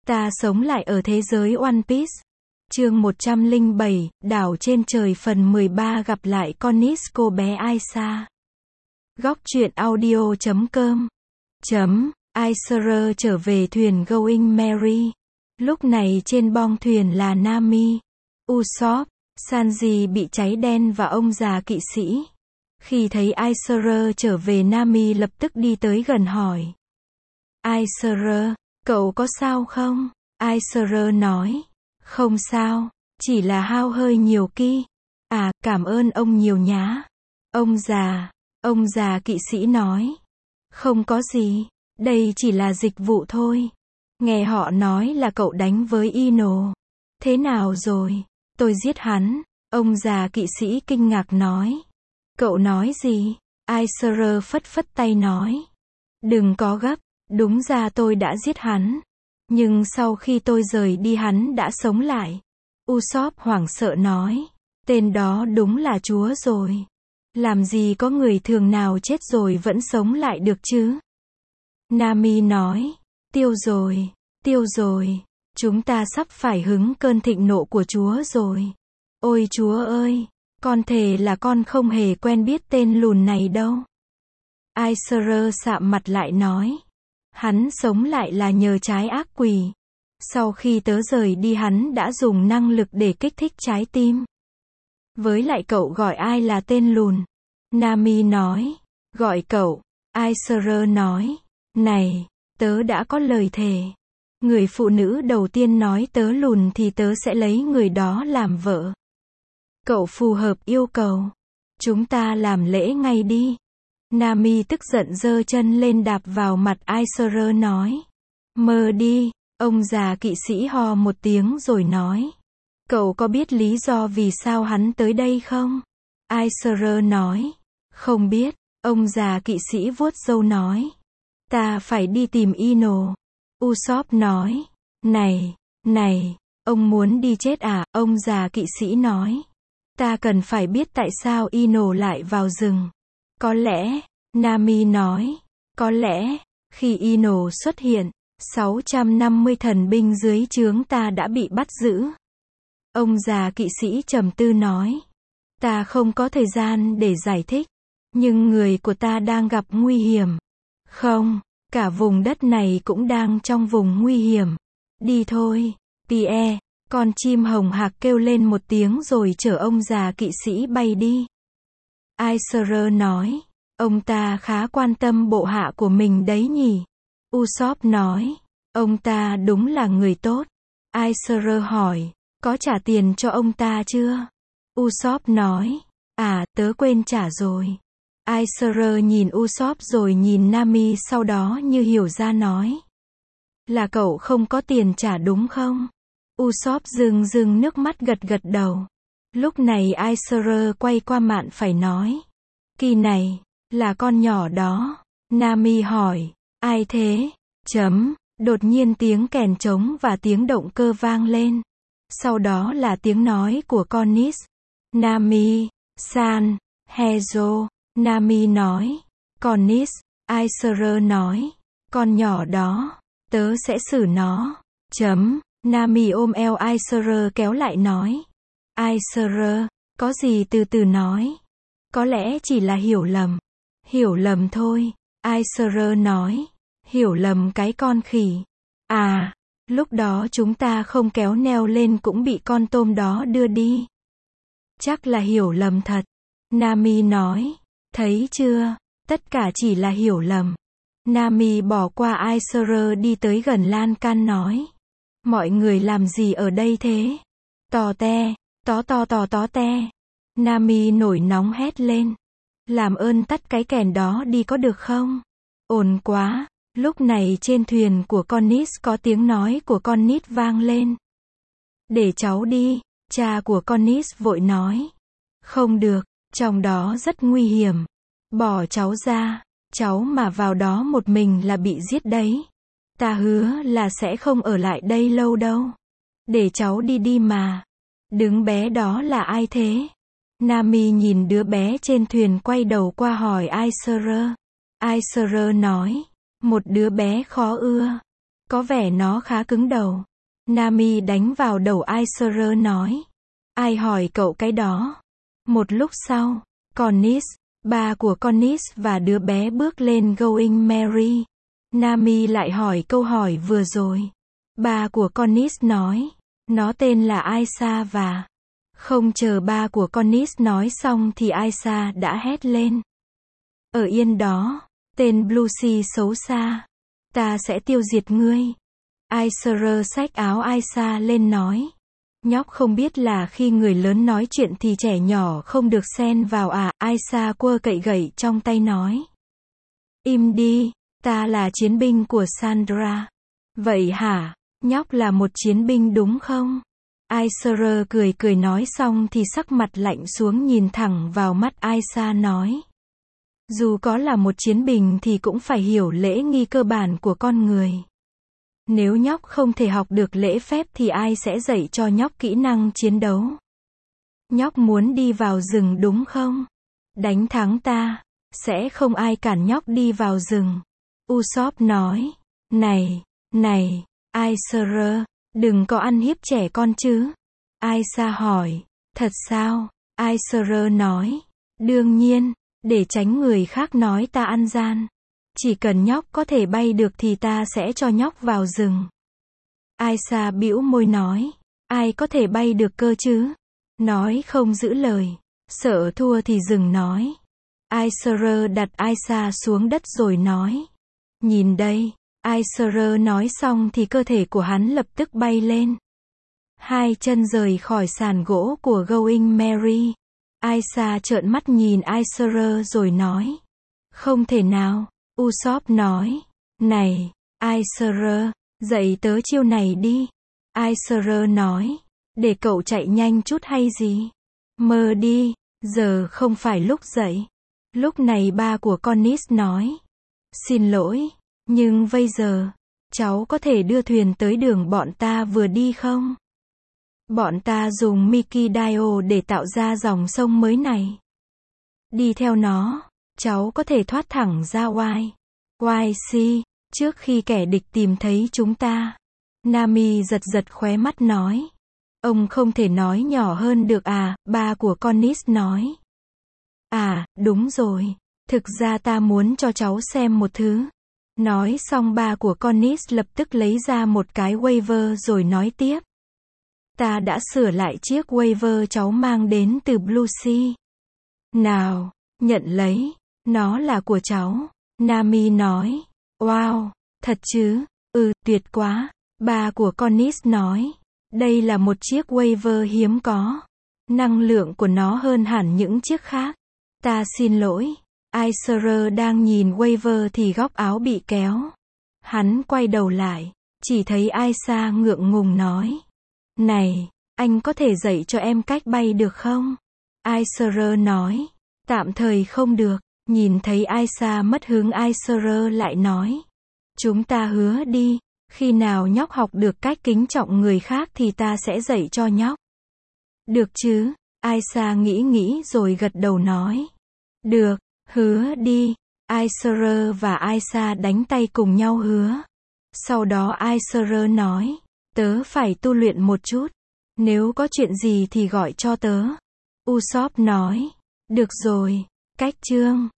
Ta sống lại ở thế giới One Piece. Chương 107, đảo trên trời phần 13 gặp lại con Nis cô bé Aisa. Góc truyện audio.com Aisara trở về thuyền Going Merry. Lúc này trên bong thuyền là Nami, Usopp, Sanji bị cháy đen và ông già kỵ sĩ. Khi thấy Aisara trở về, Nami lập tức đi tới gần hỏi. Aisara, cậu có sao không? Aisara nói. Không sao, chỉ là hao hơi nhiều ki. À, cảm ơn ông nhiều nhá. Ông già kỵ sĩ nói. Không có gì, đây chỉ là dịch vụ thôi. Nghe họ nói là cậu đánh với Ino. Thế nào rồi? Tôi giết hắn. Ông già kỵ sĩ kinh ngạc nói. Cậu nói gì? Aisara phất phất tay nói. Đừng có gấp, đúng ra tôi đã giết hắn. Nhưng sau khi tôi rời đi hắn đã sống lại. Usopp hoảng sợ nói. Tên đó đúng là chúa rồi. Làm gì có người thường nào chết rồi vẫn sống lại được chứ? Nami nói. Tiêu rồi. Chúng ta sắp phải hứng cơn thịnh nộ của chúa rồi. Ôi chúa ơi, con thề là con không hề quen biết tên lùn này đâu. Aisara sạm mặt lại nói. Hắn sống lại là nhờ trái ác quỷ. Sau khi tớ rời đi hắn đã dùng năng lực để kích thích trái tim. Với lại cậu gọi ai là tên lùn? Nami nói. Gọi cậu. Aisara nói. Này, tớ đã có lời thề. Người phụ nữ đầu tiên nói tớ lùn thì tớ sẽ lấy người đó làm vợ. Cậu phù hợp yêu cầu. Chúng ta làm lễ ngay đi. Nami tức giận giơ chân lên đạp vào mặt Aisara nói. Mơ đi. Ông già kỵ sĩ ho một tiếng rồi nói. Cậu có biết lý do vì sao hắn tới đây không? Aisara nói. Không biết. Ông già kỵ sĩ vuốt râu nói. Ta phải đi tìm Ino. Usopp nói. Này, ông muốn đi chết à? Ông già kỵ sĩ nói. Ta cần phải biết tại sao Ino lại vào rừng. Có lẽ, Nami nói. Có lẽ, khi Ino xuất hiện, 650 thần binh dưới trướng ta đã bị bắt giữ. Ông già kỵ sĩ trầm tư nói. Ta không có thời gian để giải thích. Nhưng người của ta đang gặp nguy hiểm. Không, cả vùng đất này cũng đang trong vùng nguy hiểm. Đi thôi, Pierre. Con chim hồng hạc kêu lên một tiếng rồi chở ông già kỵ sĩ bay đi. Aisara nói. Ông ta khá quan tâm bộ hạ của mình đấy nhỉ? Usopp nói. Ông ta đúng là người tốt. Aisara hỏi. Có trả tiền cho ông ta chưa? Usopp nói. À, tớ quên trả rồi. Aisara nhìn Usopp rồi nhìn Nami sau đó như hiểu ra nói. Là cậu không có tiền trả đúng không? Usopp rưng nước mắt gật đầu. Lúc này Aisara quay qua mạn phải nói. Kỳ này, là con nhỏ đó. Nami hỏi. Ai thế? Đột nhiên tiếng kèn trống và tiếng động cơ vang lên. Sau đó là tiếng nói của con Nis. Nami, San, Hezo. Nami nói. Con Nis. Aisara nói. Con nhỏ đó, tớ sẽ xử nó. Nami ôm eo Aisara kéo lại nói. Aisara, có gì từ từ nói. Có lẽ chỉ là hiểu lầm. Hiểu lầm thôi. Aisara nói. Hiểu lầm cái con khỉ. À, lúc đó chúng ta không kéo neo lên cũng bị con tôm đó đưa đi. Chắc là hiểu lầm thật. Nami nói. Thấy chưa, tất cả chỉ là hiểu lầm. Nami bỏ qua Aisara đi tới gần lan can nói. Mọi người làm gì ở đây thế? Tò te, tó te. Nami nổi nóng hét lên. Làm ơn tắt cái kèn đó đi có được không? Ồn quá. Lúc này trên thuyền của con Nis có tiếng nói của con Nis vang lên. Để cháu đi, cha của con Nis vội nói. Không được, trong đó rất nguy hiểm. Bỏ cháu ra, cháu mà vào đó một mình là bị giết đấy. Ta hứa là sẽ không ở lại đây lâu đâu. Để cháu đi mà. Đứa bé đó là ai thế? Nami nhìn đứa bé trên thuyền quay đầu qua hỏi Aisara. Aisara nói. Một đứa bé khó ưa. Có vẻ nó khá cứng đầu. Nami đánh vào đầu Aisher nói. Ai hỏi cậu cái đó? Một lúc sau, Cornish, ba của Cornish và đứa bé bước lên Going Merry. Nami lại hỏi câu hỏi vừa rồi. Ba của Cornish nói. Nó tên là Aisha và... Không chờ ba của Cornish nói xong thì Aisha đã hét lên. Ở yên đó, tên Bluesy xấu xa. Ta sẽ tiêu diệt ngươi. Aisher xách áo Aisha lên nói. Nhóc không biết là khi người lớn nói chuyện thì trẻ nhỏ không được xen vào à. Aisha quơ cậy gậy trong tay nói. Im đi, ta là chiến binh của Sandra. Vậy hả, nhóc là một chiến binh đúng không? Aisher cười nói xong thì sắc mặt lạnh xuống nhìn thẳng vào mắt Aisha nói. Dù có là một chiến binh thì cũng phải hiểu lễ nghi cơ bản của con người. Nếu nhóc không thể học được lễ phép thì ai sẽ dạy cho nhóc kỹ năng chiến đấu? Nhóc muốn đi vào rừng đúng không? Đánh thắng ta, sẽ không ai cản nhóc đi vào rừng. Usopp nói. Này, Aisher, đừng có ăn hiếp trẻ con chứ. Aisha hỏi. Thật sao? Aisher nói. Đương nhiên, để tránh người khác nói ta ăn gian. Chỉ cần nhóc có thể bay được thì ta sẽ cho nhóc vào rừng. Aisha bĩu môi nói. Ai có thể bay được cơ chứ? Nói không giữ lời. Sợ thua thì dừng nói. Aisher đặt Aisha xuống đất rồi nói. Nhìn đây. Aisher nói xong thì cơ thể của hắn lập tức bay lên. Hai chân rời khỏi sàn gỗ của Going Merry. Aisha trợn mắt nhìn Aisher rồi nói. Không thể nào. Usopp nói. Này, Aisher, dạy tớ chiêu này đi. Aisher nói. Để cậu chạy nhanh chút hay gì? Mơ đi, giờ không phải lúc dậy. Lúc này ba của Cornish nói. Xin lỗi, nhưng bây giờ, cháu có thể đưa thuyền tới đường bọn ta vừa đi không? Bọn ta dùng Mickey Dio để tạo ra dòng sông mới này. Đi theo nó, cháu có thể thoát thẳng ra YC, trước khi kẻ địch tìm thấy chúng ta. Nami giật khóe mắt nói. Ông không thể nói nhỏ hơn được à, ba của Cornish nói. À, đúng rồi. Thực ra ta muốn cho cháu xem một thứ. Nói xong ba của Cornish lập tức lấy ra một cái waver rồi nói tiếp. Ta đã sửa lại chiếc waver cháu mang đến từ Bluesy. Nào, nhận lấy. Nó là của cháu. Nami nói. Wow, thật chứ? Tuyệt quá. Ba của Cornish nói. Đây là một chiếc waver hiếm có. Năng lượng của nó hơn hẳn những chiếc khác. Ta xin lỗi. Aisher đang nhìn waver thì góc áo bị kéo. Hắn quay đầu lại. Chỉ thấy Aisha ngượng ngùng nói. Này, anh có thể dạy cho em cách bay được không? Aisher nói. Tạm thời không được. Nhìn thấy Aisha mất hứng Aisher lại nói. Chúng ta hứa đi. Khi nào nhóc học được cách kính trọng người khác thì ta sẽ dạy cho nhóc. Được chứ? Aisha nghĩ rồi gật đầu nói. Được, hứa đi. Aisher và Aisha đánh tay cùng nhau hứa. Sau đó Aisher nói. Tớ phải tu luyện một chút. Nếu có chuyện gì thì gọi cho tớ. Usopp nói. Được rồi. Cách chương